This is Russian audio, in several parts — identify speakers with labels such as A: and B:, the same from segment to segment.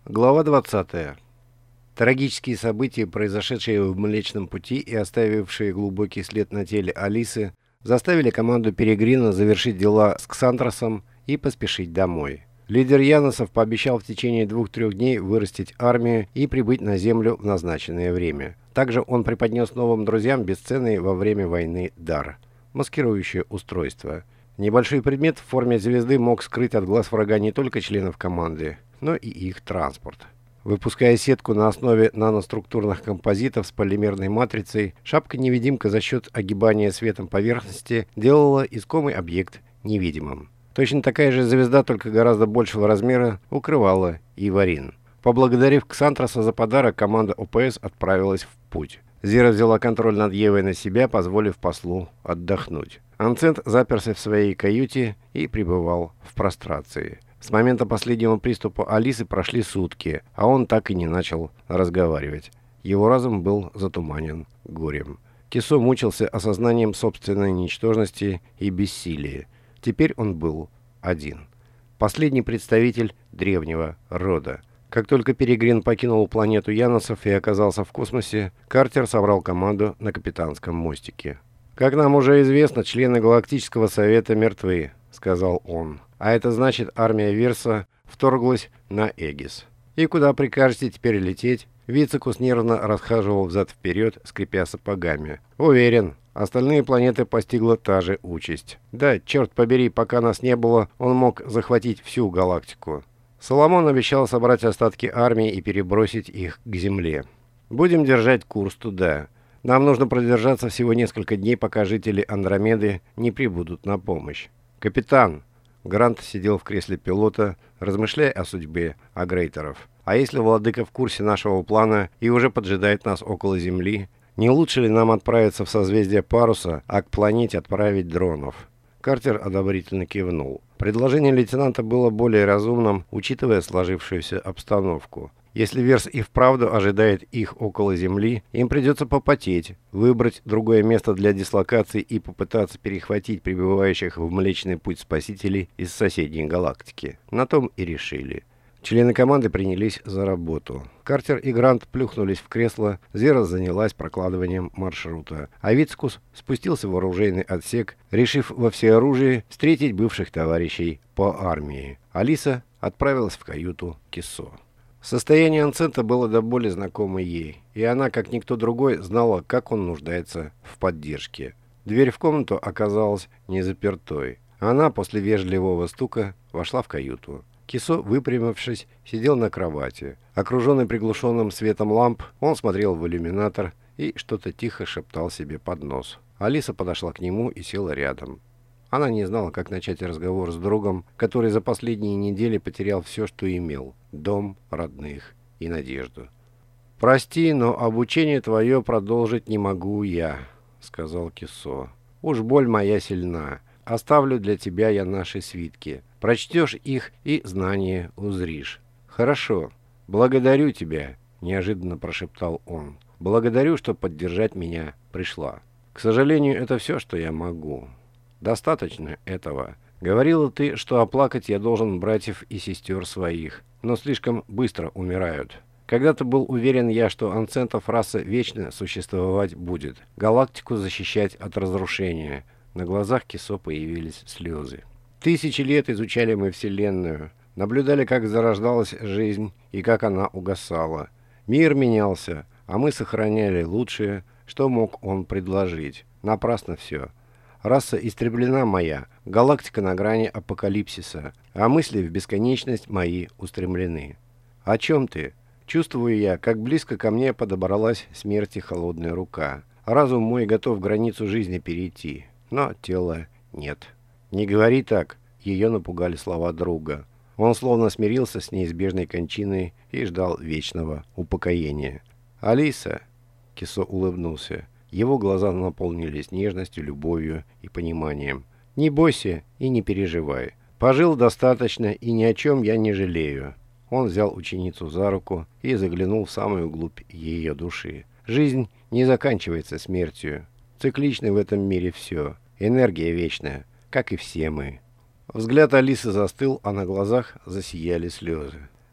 A: Глава 20. Трагические события, произошедшие в Млечном Пути и оставившие глубокий след на теле Алисы, заставили команду Перегрина завершить дела с Ксантросом и поспешить домой. Лидер Яносов пообещал в течение 2-3 дней вырастить армию и прибыть на Землю в назначенное время. Также он преподнес новым друзьям бесценный во время войны дар – маскирующее устройство. Небольшой предмет в форме звезды мог скрыть от глаз врага не только членов команды, но и их транспорт. Выпуская сетку на основе наноструктурных композитов с полимерной матрицей, шапка-невидимка за счет огибания светом поверхности делала искомый объект невидимым. Точно такая же звезда, только гораздо большего размера, укрывала и Варин. Поблагодарив Ксантроса за подарок, команда ОПС отправилась в путь. Зира взяла контроль над Евой на себя, позволив послу отдохнуть. Анцент заперся в своей каюте и пребывал в прострации. С момента последнего приступа Алисы прошли сутки, а он так и не начал разговаривать. Его разум был затуманен горем. Кисо мучился осознанием собственной ничтожности и бессилия. Теперь он был один. Последний представитель древнего рода. Как только Перегрин покинул планету Яносов и оказался в космосе, Картер собрал команду на капитанском мостике. «Как нам уже известно, члены Галактического Совета мертвы», — сказал он. «А это значит, армия Верса вторглась на Эгис. И куда прикажете теперь лететь?» Вицикус нервно расхаживал взад-вперед, скрипя сапогами. «Уверен, остальные планеты постигла та же участь. Да, черт побери, пока нас не было, он мог захватить всю галактику». Соломон обещал собрать остатки армии и перебросить их к Земле. «Будем держать курс туда. Нам нужно продержаться всего несколько дней, пока жители Андромеды не прибудут на помощь». «Капитан!» Грант сидел в кресле пилота, размышляя о судьбе агрейторов. «А если владыка в курсе нашего плана и уже поджидает нас около Земли, не лучше ли нам отправиться в созвездие Паруса, а к планете отправить дронов?» Картер одобрительно кивнул. Предложение лейтенанта было более разумным, учитывая сложившуюся обстановку. Если Верс и вправду ожидает их около Земли, им придется попотеть, выбрать другое место для дислокации и попытаться перехватить прибывающих в Млечный Путь спасителей из соседней галактики. На том и решили. Члены команды принялись за работу. Картер и Грант плюхнулись в кресло, Зера занялась прокладыванием маршрута, а Вицкус спустился в оружейный отсек, решив во всеоружии встретить бывших товарищей по армии. Алиса отправилась в каюту Кисо. Состояние Анцента было до боли знакомо ей, и она, как никто другой, знала, как он нуждается в поддержке. Дверь в комнату оказалась не запертой. Она после вежливого стука вошла в каюту. Кисо, выпрямившись, сидел на кровати. Окруженный приглушенным светом ламп, он смотрел в иллюминатор и что-то тихо шептал себе под нос. Алиса подошла к нему и села рядом. Она не знала, как начать разговор с другом, который за последние недели потерял все, что имел – дом, родных и надежду. «Прости, но обучение твое продолжить не могу я», – сказал Кисо. «Уж боль моя сильна. Оставлю для тебя я наши свитки. Прочтешь их и знания узришь». «Хорошо. Благодарю тебя», – неожиданно прошептал он. «Благодарю, что поддержать меня пришла. К сожалению, это все, что я могу». «Достаточно этого. Говорила ты, что оплакать я должен братьев и сестер своих, но слишком быстро умирают. Когда-то был уверен я, что анцентов раса вечно существовать будет, галактику защищать от разрушения». На глазах Кисо появились слезы. «Тысячи лет изучали мы Вселенную, наблюдали, как зарождалась жизнь и как она угасала. Мир менялся, а мы сохраняли лучшее, что мог он предложить. Напрасно все. Раса истреблена моя, галактика на грани апокалипсиса, а мысли в бесконечность мои устремлены. О чем ты? Чувствую я, как близко ко мне подобралась смерти холодная рука. Разум мой готов границу жизни перейти, но тела нет». «Не говори так», — ее напугали слова друга. Он словно смирился с неизбежной кончиной и ждал вечного упокоения. «Алиса», — Кисо улыбнулся, его глаза наполнились нежностью, любовью и пониманием. «Не бойся и не переживай. Пожил достаточно, и ни о чем я не жалею». Он взял ученицу за руку и заглянул в самую глубь ее души. «Жизнь не заканчивается смертью. Циклично в этом мире все. Энергия вечная, как и все мы». Взгляд Алисы застыл, а на глазах засияли слезы.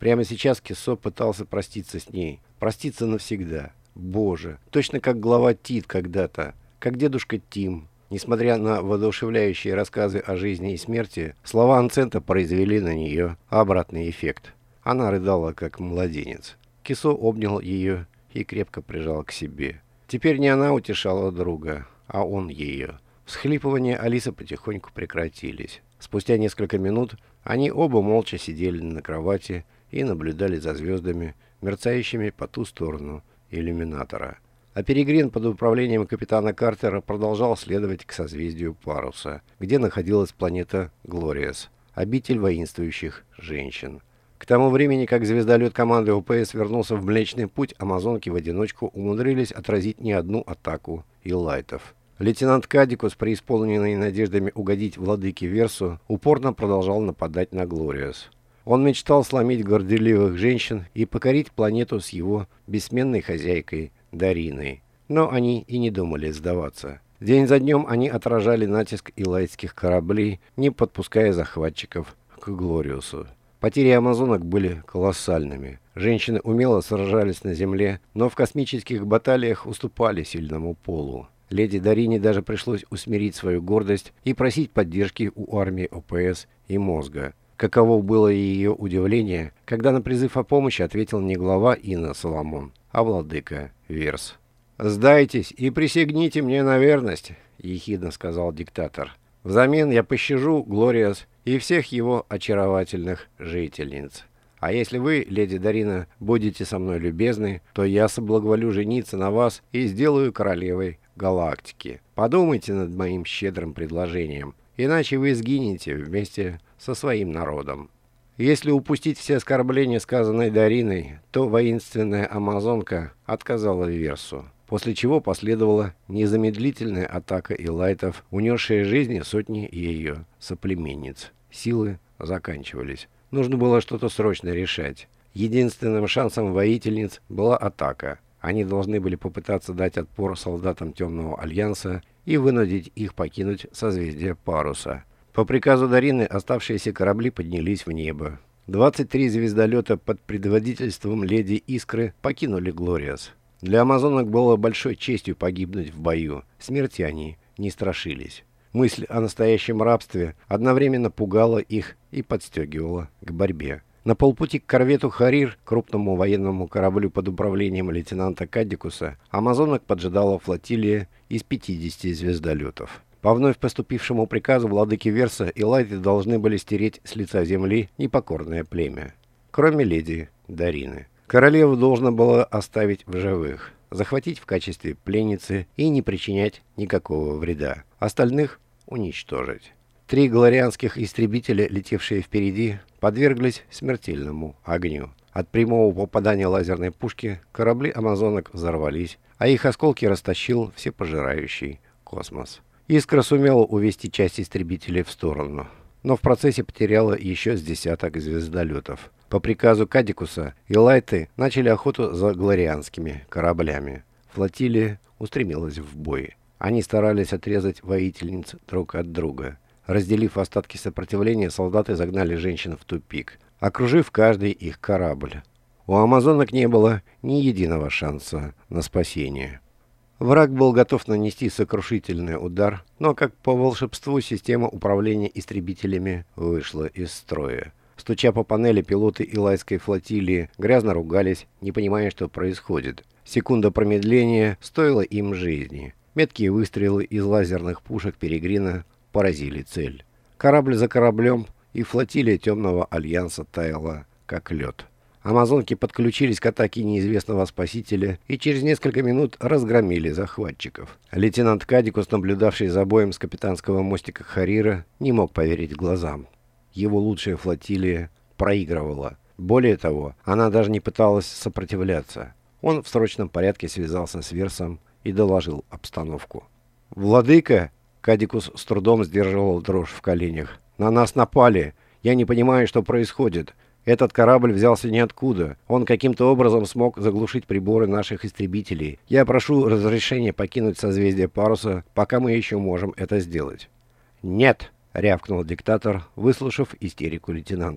A: Прямо сейчас Киссо пытался проститься с ней. Проститься навсегда. Боже, точно как глава Тит когда-то, как дедушка Тим. Несмотря на воодушевляющие рассказы о жизни и смерти, слова Анцента произвели на нее обратный эффект. Она рыдала, как младенец. Киссо обнял ее и крепко прижал к себе. Теперь не она утешала друга, а он ее. Всхлипывания Алисы потихоньку прекратились. Спустя несколько минут они оба молча сидели на кровати и наблюдали за звездами, мерцающими по ту сторону иллюминатора. А Перегрин под управлением капитана Картера продолжал следовать к созвездию Паруса, где находилась планета Глориас, обитель воинствующих женщин. К тому времени, как звездолет команды ОПС вернулся в Млечный Путь, амазонки в одиночку умудрились отразить не одну атаку Илайтов. Лейтенант Кадикус, преисполненный надеждами угодить владыке Версу, упорно продолжал нападать на Глориас. Он мечтал сломить горделивых женщин и покорить планету с его бессменной хозяйкой Дариной. Но они и не думали сдаваться. День за днем они отражали натиск илайтских кораблей, не подпуская захватчиков к Глориусу. Потери амазонок были колоссальными. Женщины умело сражались на земле, но в космических баталиях уступали сильному полу. Леди Дарине даже пришлось усмирить свою гордость и просить поддержки у армии ОПС и Мозга. Каково было ее удивление, когда на призыв о помощи ответил не глава Инна Соломон, а владыка Верс. «Сдайтесь и присягните мне на верность», — ехидно сказал диктатор. «Взамен я пощажу Глориас и всех его очаровательных жительниц. А если вы, леди Дарина, будете со мной любезны, то я соблаговолю жениться на вас и сделаю королевой галактики. Подумайте над моим щедрым предложением, иначе вы сгинете вместе со своим народом». Если упустить все оскорбления, сказанные Дариной, то воинственная амазонка отказала Версу, после чего последовала незамедлительная атака илайтов, унесшая жизни сотни ее соплеменниц. Силы заканчивались. Нужно было что-то срочно решать. Единственным шансом воительниц была атака. Они должны были попытаться дать отпор солдатам Темного Альянса и вынудить их покинуть созвездие Паруса. По приказу Дарины оставшиеся корабли поднялись в небо. 23 звездолета под предводительством леди Искры покинули Глориас. Для амазонок было большой честью погибнуть в бою. Смерти они не страшились. Мысль о настоящем рабстве одновременно пугала их и подстегивала к борьбе. На полпути к корвету «Харир», крупному военному кораблю под управлением лейтенанта Кадикуса, амазонок поджидала флотилия из 50 звездолетов. По вновь поступившему приказу владыки Верса илайты должны были стереть с лица земли непокорное племя. Кроме леди Дарины. Королеву должно было оставить в живых, захватить в качестве пленницы и не причинять никакого вреда. Остальных уничтожить. 3 глорианских истребителя, летевшие впереди, подверглись смертельному огню. От прямого попадания лазерной пушки корабли амазонок взорвались, а их осколки растащил всепожирающий космос. Искра сумела увести часть истребителей в сторону, но в процессе потеряла еще с десяток звездолетов. По приказу Кадикуса илайты начали охоту за глорианскими кораблями. Флотилия устремилась в бой. Они старались отрезать воительниц друг от друга. Разделив остатки сопротивления, солдаты загнали женщин в тупик, окружив каждый их корабль. У амазонок не было ни единого шанса на спасение. Враг был готов нанести сокрушительный удар, но как по волшебству система управления истребителями вышла из строя. Стуча по панели, пилоты илайской флотилии грязно ругались, не понимая, что происходит. Секунда промедления стоила им жизни. Меткие выстрелы из лазерных пушек Перегрина поразили цель. Корабль за кораблем, и флотилия Темного Альянса таяла, как лед. Амазонки подключились к атаке неизвестного спасителя и через несколько минут разгромили захватчиков. Лейтенант Кадикус, наблюдавший за боем с капитанского мостика Харира, не мог поверить глазам. Его лучшая флотилия проигрывала. Более того, она даже не пыталась сопротивляться. Он в срочном порядке связался с Версом и доложил обстановку. «Владыка!» — Кадикус с трудом сдерживал дрожь в коленях. «На нас напали! Я не понимаю, что происходит!» Этот корабль взялся ниоткуда. Он каким-то образом смог заглушить приборы наших истребителей. Я прошу разрешения покинуть созвездие Паруса, пока мы еще можем это сделать». «Нет!» — рявкнул диктатор, выслушав истерику лейтенанта.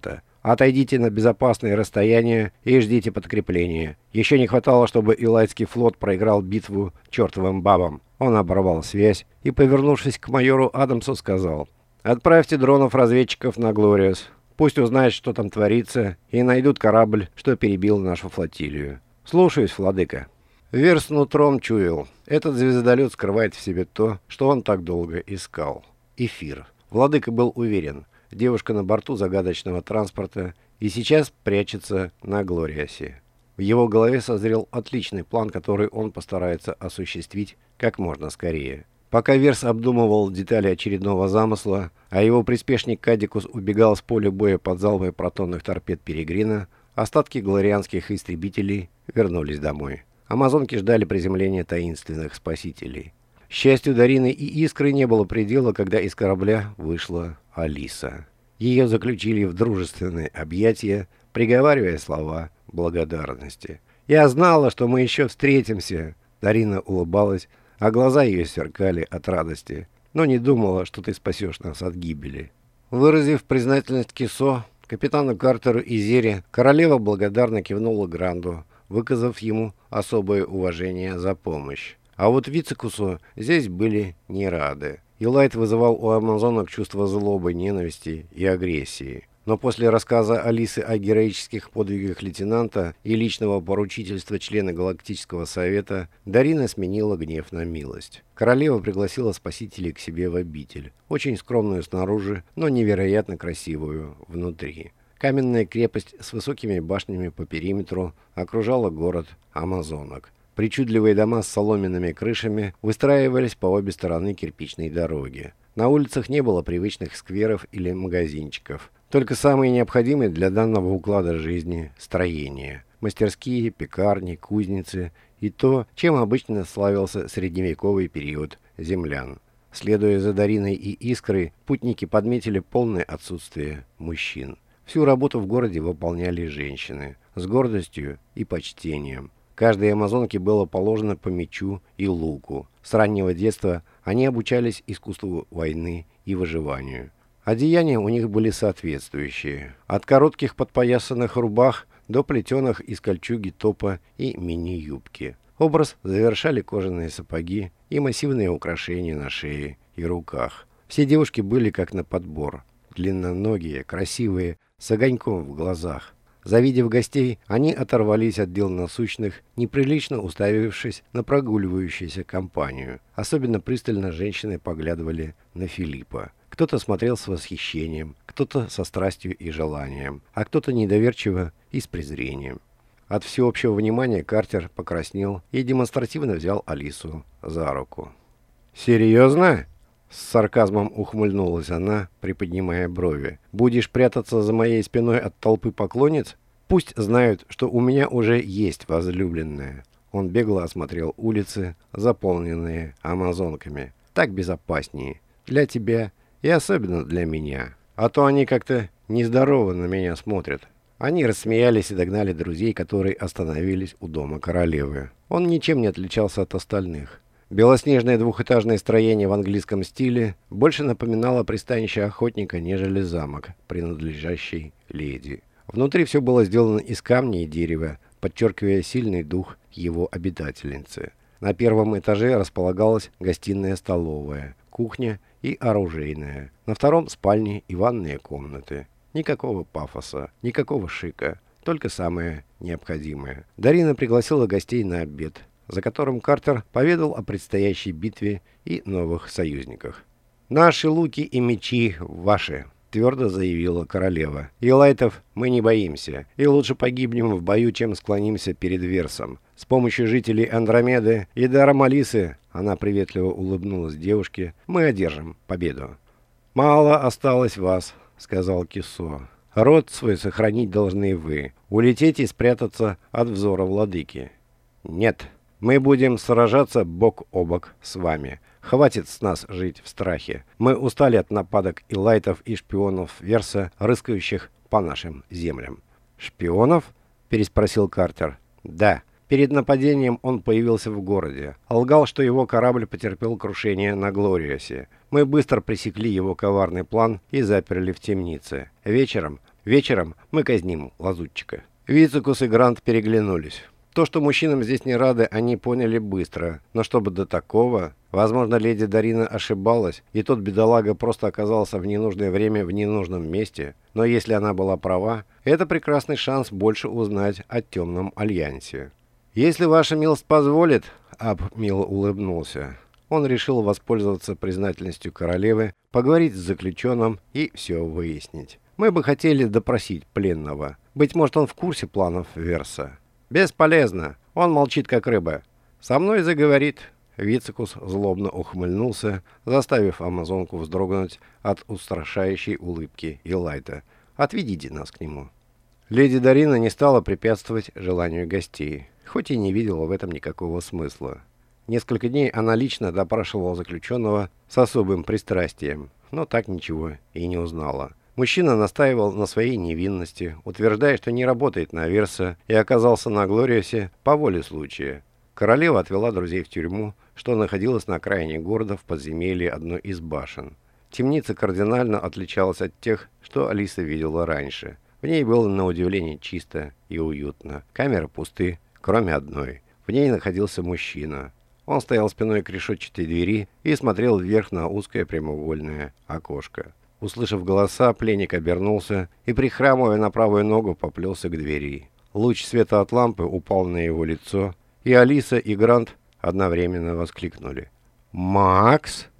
A: Отойдите на безопасное расстояние и ждите подкрепления. Еще не хватало, чтобы Илайтский флот проиграл битву чертовым бабам». Он оборвал связь и, повернувшись к майору Адамсу, сказал: «Отправьте дронов-разведчиков на Глориус. Пусть узнают, что там творится, и найдут корабль, что перебил нашу флотилию». «Слушаюсь, владыка». Верс нутром чуял. Этот звездолет скрывает в себе то, что он так долго искал. Эфир. Владыка был уверен. Девушка на борту загадочного транспорта и сейчас прячется на Глориасе. В его голове созрел отличный план, который он постарается осуществить как можно скорее. Пока Верс обдумывал детали очередного замысла, а его приспешник Кадикус убегал с поля боя под залпой протонных торпед Перегрина, остатки глорианских истребителей вернулись домой. Амазонки ждали приземления таинственных спасителей. К счастью, Дарины и Искры не было предела, когда из корабля вышла Алиса. Ее заключили в дружественные объятия, приговаривая слова благодарности. «Я знала, что мы еще встретимся!» Дарина улыбалась, а глаза ее сверкали от радости. «Но не думала, что ты спасешь нас от гибели». Выразив признательность Кисо, капитану Картеру и Зере, королева благодарно кивнула Гранду, выказав ему особое уважение за помощь. А вот Вицекусу здесь были не рады. Илайт вызывал у амазонок чувство злобы, ненависти и агрессии. Но после рассказа Алисы о героических подвигах лейтенанта и личного поручительства члена Галактического совета, Дарина сменила гнев на милость. Королева пригласила спасителей к себе в обитель, очень скромную снаружи, но невероятно красивую внутри. Каменная крепость с высокими башнями по периметру окружала город амазонок. Причудливые дома с соломенными крышами выстраивались по обе стороны кирпичной дороги. На улицах не было привычных скверов или магазинчиков. Только самые необходимые для данного уклада жизни строения. Мастерские, пекарни, кузницы и то, чем обычно славился средневековый период землян. Следуя за Дариной и Искрой, путники подметили полное отсутствие мужчин. Всю работу в городе выполняли женщины с гордостью и почтением. Каждой амазонке было положено по мечу и луку. С раннего детства они обучались искусству войны и выживанию. Одеяния у них были соответствующие. От коротких подпоясанных рубах до плетеных из кольчуги топа и мини-юбки. Образ завершали кожаные сапоги и массивные украшения на шее и руках. Все девушки были как на подбор. Длинноногие, красивые, с огоньком в глазах. Завидев гостей, они оторвались от дел насущных, неприлично уставившись на прогуливающуюся компанию. Особенно пристально женщины поглядывали на Филиппа. Кто-то смотрел с восхищением, кто-то со страстью и желанием, а кто-то недоверчиво и с презрением. От всеобщего внимания Картер покраснел и демонстративно взял Алису за руку. «Серьезно?» С сарказмом ухмыльнулась она, приподнимая брови. «Будешь прятаться за моей спиной от толпы поклонниц? Пусть знают, что у меня уже есть возлюбленная». Он бегло осмотрел улицы, заполненные амазонками. «Так безопаснее. Для тебя и особенно для меня. А то они как-то нездорово на меня смотрят». Они рассмеялись и догнали друзей, которые остановились у дома королевы. Он ничем не отличался от остальных. Белоснежное двухэтажное строение в английском стиле больше напоминало пристанище охотника, нежели замок, принадлежащий леди. Внутри все было сделано из камня и дерева, подчеркивая сильный дух его обитательницы. На первом этаже располагалась гостиная-столовая, кухня и оружейная. На втором – спальни и ванные комнаты. Никакого пафоса, никакого шика, только самое необходимое. Дарина пригласила гостей на обед, за которым Картер поведал о предстоящей битве и новых союзниках. «Наши луки и мечи ваши», — твердо заявила королева. «Илайтов мы не боимся, и лучше погибнем в бою, чем склонимся перед Версом. С помощью жителей Андромеды и даром Алисы», — она приветливо улыбнулась девушке, — «мы одержим победу». «Мало осталось вас», — сказал Кисо. «Род свой сохранить должны вы, улететь и спрятаться от взора владыки». «Нет». Мы будем сражаться бок о бок с вами. Хватит с нас жить в страхе. Мы устали от нападок илайтов и шпионов Верса, рыскающих по нашим землям». «Шпионов?» – переспросил Картер. «Да. Перед нападением он появился в городе. Лгал, что его корабль потерпел крушение на Глориасе. Мы быстро пресекли его коварный план и заперли в темнице. Вечером, Вечером мы казним лазутчика». Вицикус и Грант переглянулись. То, что мужчинам здесь не рады, они поняли быстро. Но чтобы до такого... Возможно, леди Дарина ошибалась, и тот бедолага просто оказался в ненужное время в ненужном месте. Но если она была права, это прекрасный шанс больше узнать о темном альянсе. «Если ваша милость позволит...» — Аб мило улыбнулся. Он решил воспользоваться признательностью королевы, поговорить с заключенным и все выяснить. «Мы бы хотели допросить пленного. Быть может, он в курсе планов Верса». «Бесполезно. Он молчит, как рыба. Со мной заговорит». Вицикус злобно ухмыльнулся, заставив амазонку вздрогнуть от устрашающей улыбки Элайта. «Отведите нас к нему». Леди Дарина не стала препятствовать желанию гостей, хоть и не видела в этом никакого смысла. Несколько дней она лично допрашивала заключенного с особым пристрастием, но так ничего и не узнала. Мужчина настаивал на своей невинности, утверждая, что не работает на Верса и оказался на Глориусе по воле случая. Королева отвела друзей в тюрьму, что находилась на окраине города в подземелье одной из башен. Темница кардинально отличалась от тех, что Алиса видела раньше. В ней было на удивление чисто и уютно. Камеры пусты, кроме одной. В ней находился мужчина. Он стоял спиной к решетчатой двери и смотрел вверх на узкое прямоугольное окошко. Услышав голоса, пленник обернулся и, прихрамывая на правую ногу, поплелся к двери. Луч света от лампы упал на его лицо, и Алиса и Грант одновременно воскликнули: «Макс!»